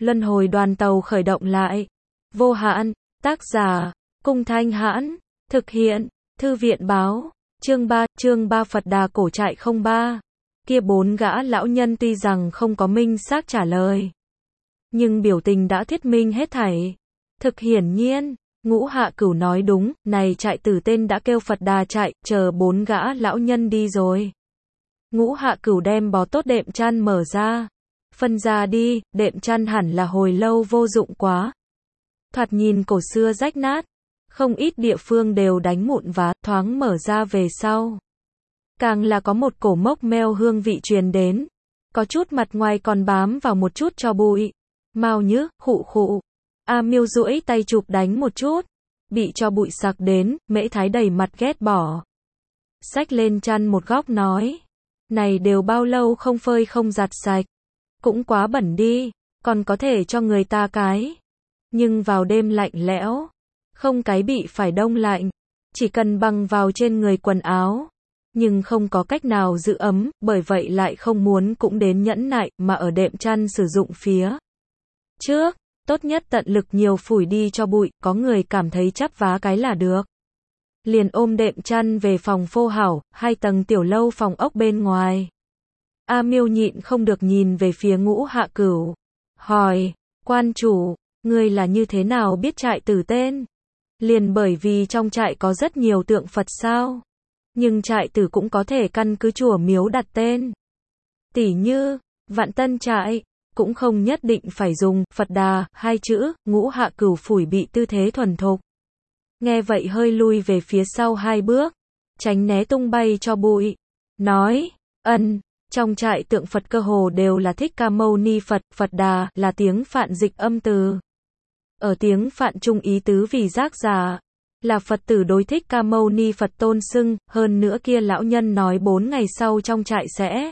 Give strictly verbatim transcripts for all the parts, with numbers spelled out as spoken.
Luân hồi đoàn tàu khởi động lại. Vô hạn, tác giả, Cung Thanh Hãn, thực hiện, Thư viện báo, chương ba, chương ba Phật Đà cổ trại không ba. Kia bốn gã lão nhân tuy rằng không có minh xác trả lời, nhưng biểu tình đã thuyết minh hết thảy. Thực hiển nhiên, Ngũ Hạ Cửu nói đúng, này trại tử tên đã kêu Phật Đà trại, chờ bốn gã lão nhân đi rồi. Ngũ Hạ Cửu đem bó tốt đệm chăn mở ra. Phân ra đi, đệm chăn hẳn là hồi lâu vô dụng quá. Thoạt nhìn cổ xưa rách nát, không ít địa phương đều đánh mụn vá, thoáng mở ra về sau. Càng là có một cổ mốc meo hương vị truyền đến. Có chút mặt ngoài còn bám vào một chút tro bụi. Mau nhứ, khụ khụ. A Miêu duỗi tay chụp đánh một chút. Bị cho bụi sặc đến, Mễ Thái đầy mặt ghét bỏ. Xách lên chăn một góc nói. Này đều bao lâu không phơi không giặt sạch. Cũng quá bẩn đi, còn có thể cho người ta cái. Nhưng vào đêm lạnh lẽo, không cái bị phải đông lạnh, chỉ cần băng vào trên người quần áo. Nhưng không có cách nào giữ ấm, bởi vậy lại không muốn cũng đến nhẫn nại, mà ở đệm chăn sử dụng phía trước, tốt nhất tận lực nhiều phủi đi cho bụi, có người cảm thấy chắp vá cái là được. Liền ôm đệm chăn về phòng phô hảo, hai tầng tiểu lâu phòng ốc bên ngoài. A Miêu nhịn không được nhìn về phía Ngũ Hạ Cửu, hỏi, quan chủ, ngươi là như thế nào biết trại tử tên? Liền bởi vì trong trại có rất nhiều tượng Phật sao? Nhưng trại tử cũng có thể căn cứ chùa miếu đặt tên. Tỉ như, Vạn Tân trại, cũng không nhất định phải dùng Phật Đà, hai chữ. Ngũ Hạ Cửu phủi bị tư thế thuần thục. Nghe vậy hơi lui về phía sau hai bước, tránh né tung bay cho bụi. Nói, ân, trong trại tượng Phật cơ hồ đều là Thích Ca Mâu Ni Phật, Phật Đà là tiếng Phạn dịch âm từ. Ở tiếng Phạn trung ý tứ vì giác giả, là Phật tử đối Thích Ca Mâu Ni Phật tôn xưng, hơn nữa kia lão nhân nói bốn ngày sau trong trại sẽ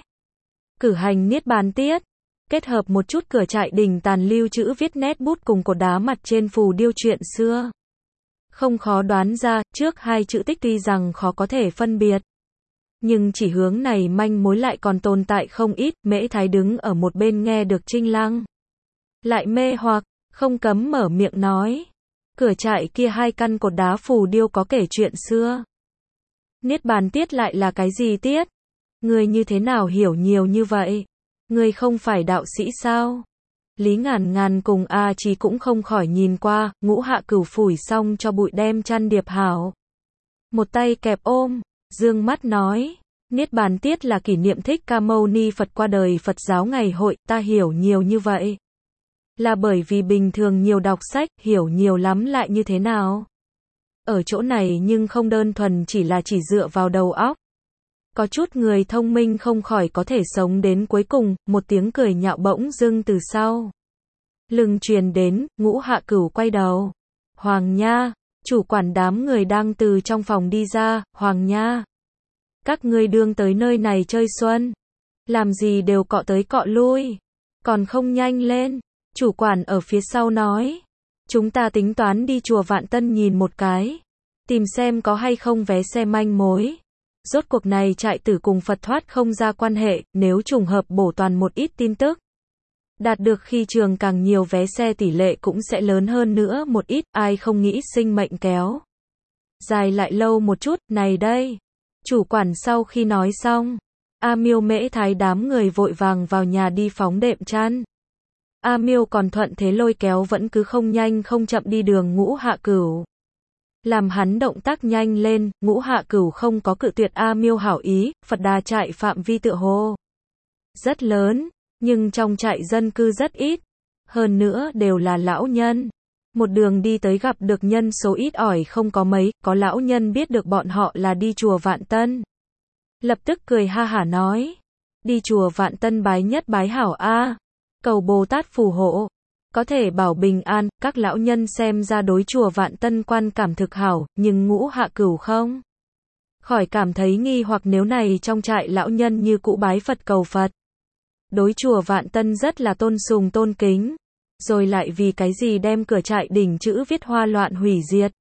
cử hành niết bàn tiết, kết hợp một chút cửa trại đình tàn lưu chữ viết nét bút cùng cột đá mặt trên phù điêu chuyện xưa. Không khó đoán ra, trước hai chữ tích tuy rằng khó có thể phân biệt, nhưng chỉ hướng này manh mối lại còn tồn tại không ít. Mễ Thái đứng ở một bên nghe được Trinh Lăng lại mê hoặc, không cấm mở miệng nói, cửa trại kia hai căn cột đá phù điêu có kể chuyện xưa. Niết bàn tiết lại là cái gì tiết? Ngươi như thế nào hiểu nhiều như vậy? Ngươi không phải đạo sĩ sao? Lý Ngàn Ngàn cùng A Chí cũng không khỏi nhìn qua. Ngũ Hạ Cửu phủi xong cho bụi đem chăn điệp hảo, một tay kẹp ôm, dương mắt nói, niết bàn tiết là kỷ niệm Thích Ca Mâu Ni Phật qua đời Phật giáo ngày hội. Ta hiểu nhiều như vậy là bởi vì bình thường nhiều đọc sách, hiểu nhiều lắm lại như thế nào? Ở chỗ này nhưng không đơn thuần chỉ là chỉ dựa vào đầu óc. Có chút người thông minh không khỏi có thể sống đến cuối cùng. Một tiếng cười nhạo bỗng dưng từ sau lưng truyền đến. Ngũ Hạ Cửu quay đầu. Hoàng Nha, chủ quản đám người đang từ trong phòng đi ra. Hoàng Nha, các ngươi đương tới nơi này chơi xuân, làm gì đều cọ tới cọ lui, còn không nhanh lên. Chủ quản ở phía sau nói, chúng ta tính toán đi chùa Vạn Tân nhìn một cái, tìm xem có hay không vé xe manh mối. Rốt cuộc này trại tử cùng Phật thoát không ra quan hệ, nếu trùng hợp bổ toàn một ít tin tức, đạt được khi trường càng nhiều vé xe tỷ lệ cũng sẽ lớn hơn nữa một ít. Ai không nghĩ sinh mệnh kéo dài lại lâu một chút. Này đây, chủ quản sau khi nói xong, A Miêu Mễ Thái đám người vội vàng vào nhà đi phóng đệm chăn. A Miêu còn thuận thế lôi kéo vẫn cứ không nhanh không chậm đi đường Ngũ Hạ Cửu, làm hắn động tác nhanh lên. Ngũ Hạ Cửu không có cự tuyệt A Miêu hảo ý. Phật Đà trại phạm vi tựa hồ rất lớn, nhưng trong trại dân cư rất ít, hơn nữa đều là lão nhân. Một đường đi tới gặp được nhân số ít ỏi không có mấy. Có lão nhân biết được bọn họ là đi chùa Vạn Tân, lập tức cười ha hả nói, đi chùa Vạn Tân bái nhất bái hảo a, cầu Bồ Tát phù hộ, có thể bảo bình an. Các lão nhân xem ra đối chùa Vạn Tân quan cảm thực hảo, nhưng Ngũ Hạ Cửu không khỏi cảm thấy nghi hoặc, nếu này trong trại lão nhân như cũ bái Phật cầu Phật, đối chùa Vạn Tân rất là tôn sùng tôn kính, rồi lại vì cái gì đem cửa trại đỉnh chữ viết hoa loạn hủy diệt?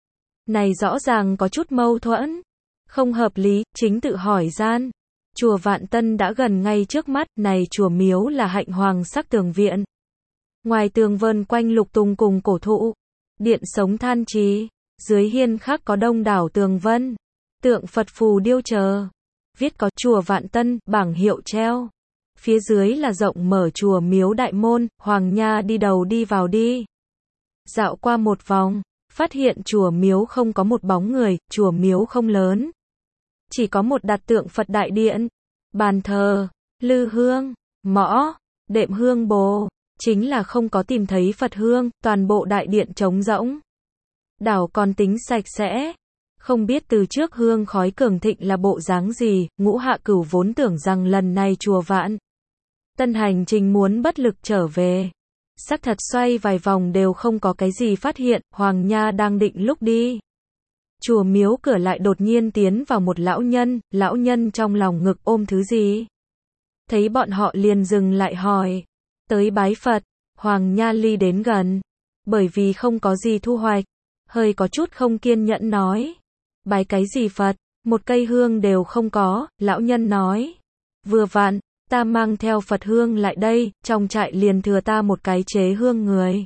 Này rõ ràng có chút mâu thuẫn, không hợp lý. Chính tự hỏi gian, chùa Vạn Tân đã gần ngay trước mắt, này chùa miếu là hạnh hoàng sắc tường viện, Ngoài tường vân quanh lục tùng cùng cổ thụ, điện sống than trí, dưới hiên khắc có đông đảo tường vân, tượng Phật phù điêu chờ, viết có chùa Vạn Tân, bảng hiệu treo. Phía dưới là rộng mở chùa miếu đại môn, Hoàng Nha đi đầu đi vào đi. Dạo qua một vòng, phát hiện chùa miếu không có một bóng người, chùa miếu không lớn. Chỉ có một đặt tượng Phật đại điện, bàn thờ, lư hương, mõ, đệm hương bồ, chính là không có tìm thấy Phật hương, toàn bộ đại điện trống rỗng. Đảo còn tính sạch sẽ. Không biết từ trước hương khói cường thịnh là bộ dáng gì, Ngũ Hạ Cửu vốn tưởng rằng lần này chùa Vạn Tân hành trình muốn bất lực trở về. Xác thật xoay vài vòng đều không có cái gì phát hiện, Hoàng Nha đang định lúc đi. Chùa miếu cửa lại đột nhiên tiến vào một lão nhân, lão nhân trong lòng ngực ôm thứ gì. Thấy bọn họ liền dừng lại hỏi. Tới bái Phật, Hoàng Nha ly đến gần. Bởi vì không có gì thu hoạch, hơi có chút không kiên nhẫn nói. Bái cái gì Phật, một cây hương đều không có, lão nhân nói. Vừa vặn, ta mang theo Phật hương lại đây, trong trại liền thừa ta một cái chế hương người.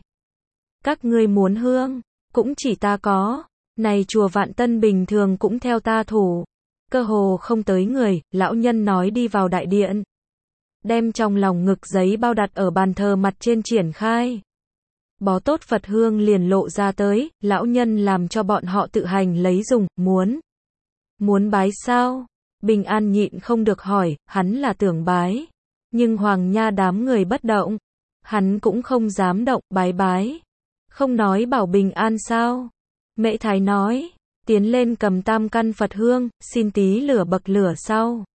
Các ngươi muốn hương, cũng chỉ ta có. Này chùa Vạn Tân bình thường cũng theo ta thủ. Cơ hồ không tới người, lão nhân nói đi vào đại điện. Đem trong lòng ngực giấy bao đặt ở bàn thờ mặt trên triển khai. Bó tốt Phật hương liền lộ ra tới, lão nhân làm cho bọn họ tự hành lấy dùng, muốn. Muốn bái sao? Bình An nhịn không được hỏi, hắn là tưởng bái. Nhưng Hoàng Nha đám người bất động. Hắn cũng không dám động, bái bái. Không nói bảo Bình An sao? Mễ Thái nói, tiến lên cầm tam căn Phật hương, xin tí lửa bậc lửa sau.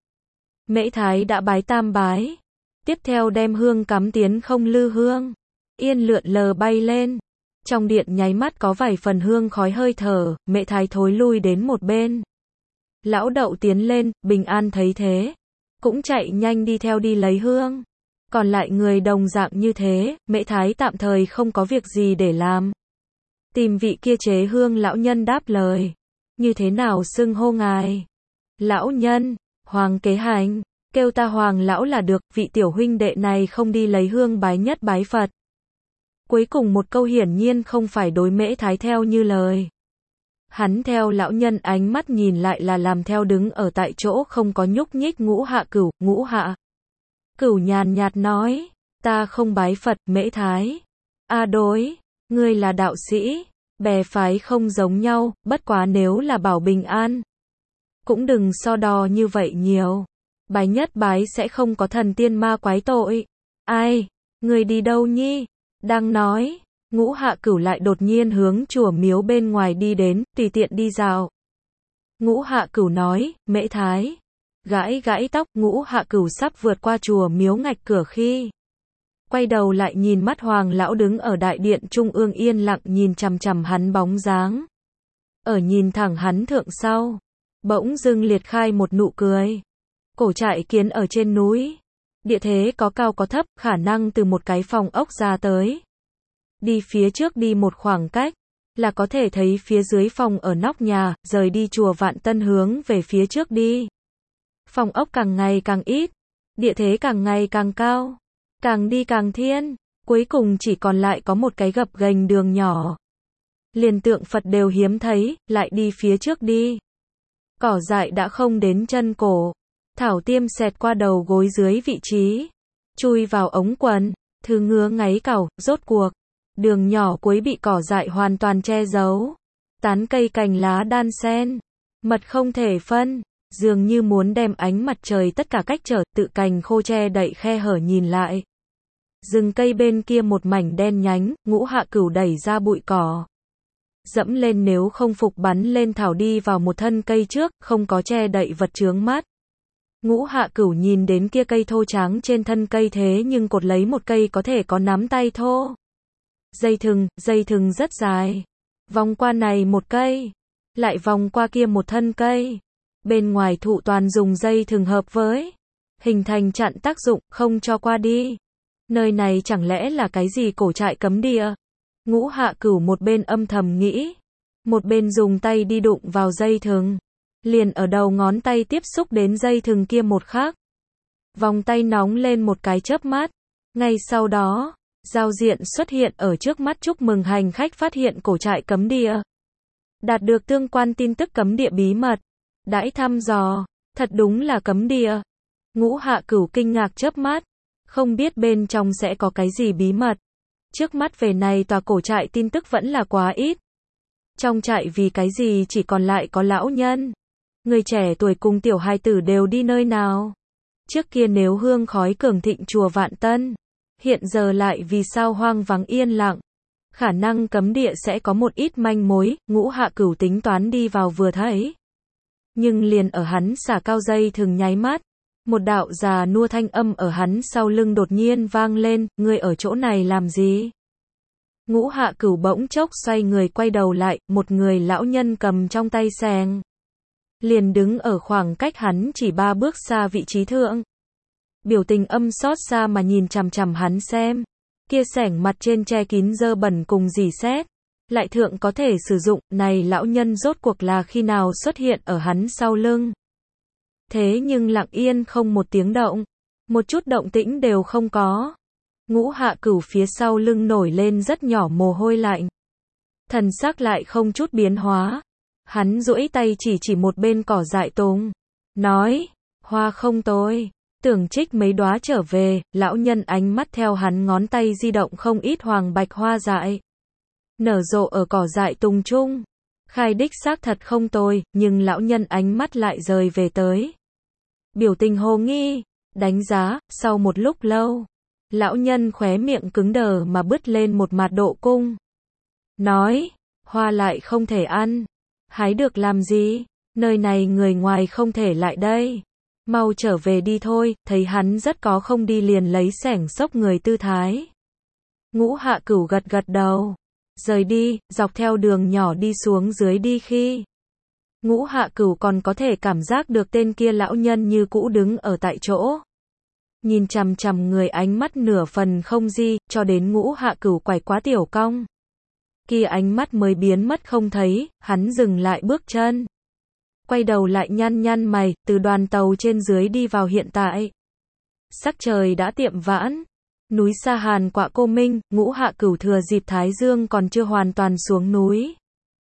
Mễ Thái đã bái tam bái. Tiếp theo đem hương cắm tiến không lư hương. Yên lượn lờ bay lên. Trong điện nháy mắt có vài phần hương khói hơi thở, Mễ Thái thối lui đến một bên. Lão Đậu tiến lên, Bình An thấy thế. Cũng chạy nhanh đi theo đi lấy hương. Còn lại người đồng dạng như thế, Mễ Thái tạm thời không có việc gì để làm. Tìm vị kia chế hương lão nhân đáp lời. Như thế nào xưng hô ngài? Lão nhân, Hoàng Kế Hành, kêu ta Hoàng lão là được, vị tiểu huynh đệ này không đi lấy hương bái nhất bái Phật. Cuối cùng một câu hiển nhiên không phải đối Mễ Thái theo như lời. Hắn theo lão nhân ánh mắt nhìn lại là làm theo đứng ở tại chỗ không có nhúc nhích Ngũ Hạ Cửu, Ngũ Hạ Cửu nhàn nhạt nói, ta không bái Phật, Mễ Thái. A đối, ngươi là đạo sĩ, bè phái không giống nhau, bất quá nếu là bảo Bình An. Cũng đừng so đo như vậy nhiều. Bái nhất bái sẽ không có thần tiên ma quái tội. Ai, ngươi đi đâu nhi? Đang nói, Ngũ Hạ Cửu lại đột nhiên hướng chùa miếu bên ngoài đi đến, tùy tiện đi dạo. Ngũ Hạ Cửu nói, Mễ Thái. Gãi gãi tóc, Ngũ Hạ Cửu sắp vượt qua chùa miếu ngạch cửa khi. Quay đầu lại nhìn mắt Hoàng lão đứng ở đại điện trung ương yên lặng nhìn chằm chằm hắn bóng dáng. Ở nhìn thẳng hắn thượng sau. Bỗng dưng liệt khai một nụ cười. Cổ trại kiến ở trên núi. Địa thế có cao có thấp, khả năng từ một cái phòng ốc ra tới. Đi phía trước đi một khoảng cách, là có thể thấy phía dưới phòng ở nóc nhà, rời đi chùa Vạn Tân hướng về phía trước đi. Phòng ốc càng ngày càng ít, địa thế càng ngày càng cao, càng đi càng thiên, cuối cùng chỉ còn lại có một cái gập ghềnh đường nhỏ. Liền tượng Phật đều hiếm thấy, lại đi phía trước đi. Cỏ dại đã không đến chân cổ, thảo tiêm xẹt qua đầu gối dưới vị trí, chui vào ống quần, thứ ngứa ngáy cào, rốt cuộc. Đường nhỏ cuối bị cỏ dại hoàn toàn che giấu. Tán cây cành lá đan xen, mật không thể phân, dường như muốn đem ánh mặt trời tất cả cách trở, tự cành khô che đậy khe hở nhìn lại. Rừng cây bên kia một mảnh đen nhánh, Ngũ Hạ Cửu đẩy ra bụi cỏ. Dẫm lên nếu không phục bắn lên thảo đi vào một thân cây trước, không có che đậy vật chướng mắt. Ngũ Hạ Cửu nhìn đến kia cây thô tráng trên thân cây thế nhưng cột lấy một cây có thể có nắm tay thô. Dây thừng, dây thừng rất dài. Vòng qua này một cây, lại vòng qua kia một thân cây. Bên ngoài thụ toàn dùng dây thừng hợp với, hình thành chặn tác dụng, không cho qua đi. Nơi này chẳng lẽ là cái gì cổ trại cấm địa? Ngũ Hạ Cửu một bên âm thầm nghĩ, một bên dùng tay đi đụng vào dây thừng. Liền ở đầu ngón tay tiếp xúc đến dây thừng kia một khắc. Vòng tay nóng lên một cái chớp mắt. Ngay sau đó, giao diện xuất hiện ở trước mắt chúc mừng hành khách phát hiện cổ trại cấm địa. Đạt được tương quan tin tức cấm địa bí mật. Đãi thăm dò, thật đúng là cấm địa. Ngũ Hạ Cửu kinh ngạc chớp mắt, không biết bên trong sẽ có cái gì bí mật. Trước mắt về này tòa cổ trại tin tức vẫn là quá ít. Trong trại vì cái gì chỉ còn lại có lão nhân. Người trẻ tuổi cùng tiểu hài tử đều đi nơi nào? Trước kia nếu hương khói cường thịnh chùa Vạn Tân, hiện giờ lại vì sao hoang vắng yên lặng. Khả năng cấm địa sẽ có một ít manh mối, Ngũ Hạ Cửu tính toán đi vào vừa thấy. Nhưng liền ở hắn xả cao dây thường nháy mắt, một đạo già nua thanh âm ở hắn sau lưng đột nhiên vang lên, ngươi ở chỗ này làm gì? Ngũ Hạ Cửu bỗng chốc xoay người quay đầu lại, một người lão nhân cầm trong tay xẻng, liền đứng ở khoảng cách hắn chỉ ba bước xa vị trí thượng. Biểu tình âm xót xa mà nhìn chằm chằm hắn xem, kia xẻng mặt trên che kín dơ bẩn cùng rỉ sét, lại thượng có thể sử dụng, này lão nhân rốt cuộc là khi nào xuất hiện ở hắn sau lưng. Thế nhưng lặng yên không một tiếng động, một chút động tĩnh đều không có. Ngũ Hạ Cửu phía sau lưng nổi lên rất nhỏ mồ hôi lạnh. Thần sắc lại không chút biến hóa. Hắn duỗi tay chỉ chỉ một bên cỏ dại tùng, nói, hoa không tồi, tưởng trích mấy đóa trở về. Lão nhân ánh mắt theo hắn ngón tay di động không ít hoàng bạch hoa dại, nở rộ ở cỏ dại tùng chung. Khai đích xác thật không tồi, nhưng lão nhân ánh mắt lại rời về tới. Biểu tình hồ nghi, đánh giá, sau một lúc lâu, lão nhân khóe miệng cứng đờ mà bứt lên một mặt độ cung. Nói, hoa lại không thể ăn, hái được làm gì, nơi này người ngoài không thể lại đây. Mau trở về đi thôi, thấy hắn rất có không đi liền lấy xẻng xốc người tư thái. Ngũ Hạ Cửu gật gật đầu, rời đi, dọc theo đường nhỏ đi xuống dưới đi khi. Ngũ Hạ Cửu còn có thể cảm giác được tên kia lão nhân như cũ đứng ở tại chỗ. Nhìn chằm chằm người ánh mắt nửa phần không di, cho đến Ngũ Hạ Cửu quải quá tiểu cong. Kia ánh mắt mới biến mất không thấy, hắn dừng lại bước chân. Quay đầu lại nhăn nhăn mày, từ đoàn tàu trên dưới đi vào hiện tại. Sắc trời đã tiệm vãn. Núi Sa Hàn quạ cô minh, Ngũ Hạ Cửu thừa dịp Thái Dương còn chưa hoàn toàn xuống núi.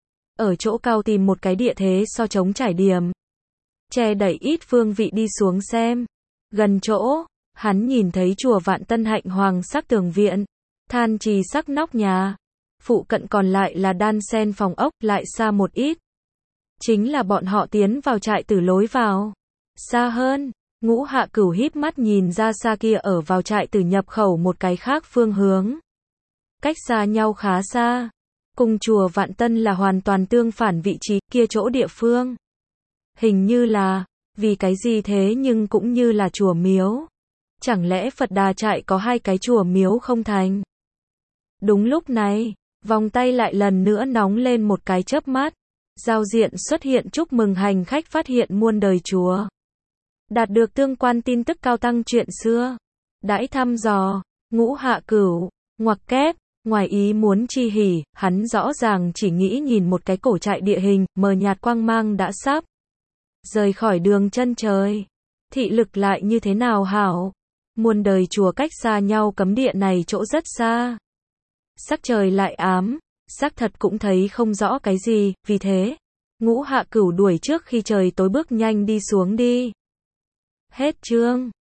Ở chỗ cao tìm một cái địa thế so chống trải điểm. Che đẩy ít phương vị đi xuống xem. Gần chỗ, hắn nhìn thấy chùa Vạn Tân hạnh hoàng sắc tường viện, than trì sắc nóc nhà. Phụ cận còn lại là đan sen phòng ốc, lại xa một ít. Chính là bọn họ tiến vào trại tử lối vào. Xa hơn, Ngũ Hạ Cửu híp mắt nhìn ra xa kia ở vào trại tử nhập khẩu một cái khác phương hướng. Cách xa nhau khá xa. Cùng chùa Vạn Tân là hoàn toàn tương phản vị trí kia chỗ địa phương. Hình như là, vì cái gì thế nhưng cũng như là chùa miếu. Chẳng lẽ Phật Đà trại có hai cái chùa miếu không thành? Đúng lúc này, vòng tay lại lần nữa nóng lên một cái chớp mắt. Giao diện xuất hiện chúc mừng hành khách phát hiện muôn đời chùa. Đạt được tương quan tin tức cao tăng chuyện xưa. Đãi thăm dò, Ngũ Hạ Cửu, ngoặc kép, ngoài ý muốn chi hỉ, hắn rõ ràng chỉ nghĩ nhìn một cái cổ trại địa hình, mờ nhạt quang mang đã sắp rời khỏi đường chân trời. Thị lực lại như thế nào hảo? Muôn đời chùa cách xa nhau cấm địa này chỗ rất xa. Sắc trời lại ám, xác thật cũng thấy không rõ cái gì, vì thế, Ngũ Hạ Cửu đuổi trước khi trời tối bước nhanh đi xuống đi. Hết chương.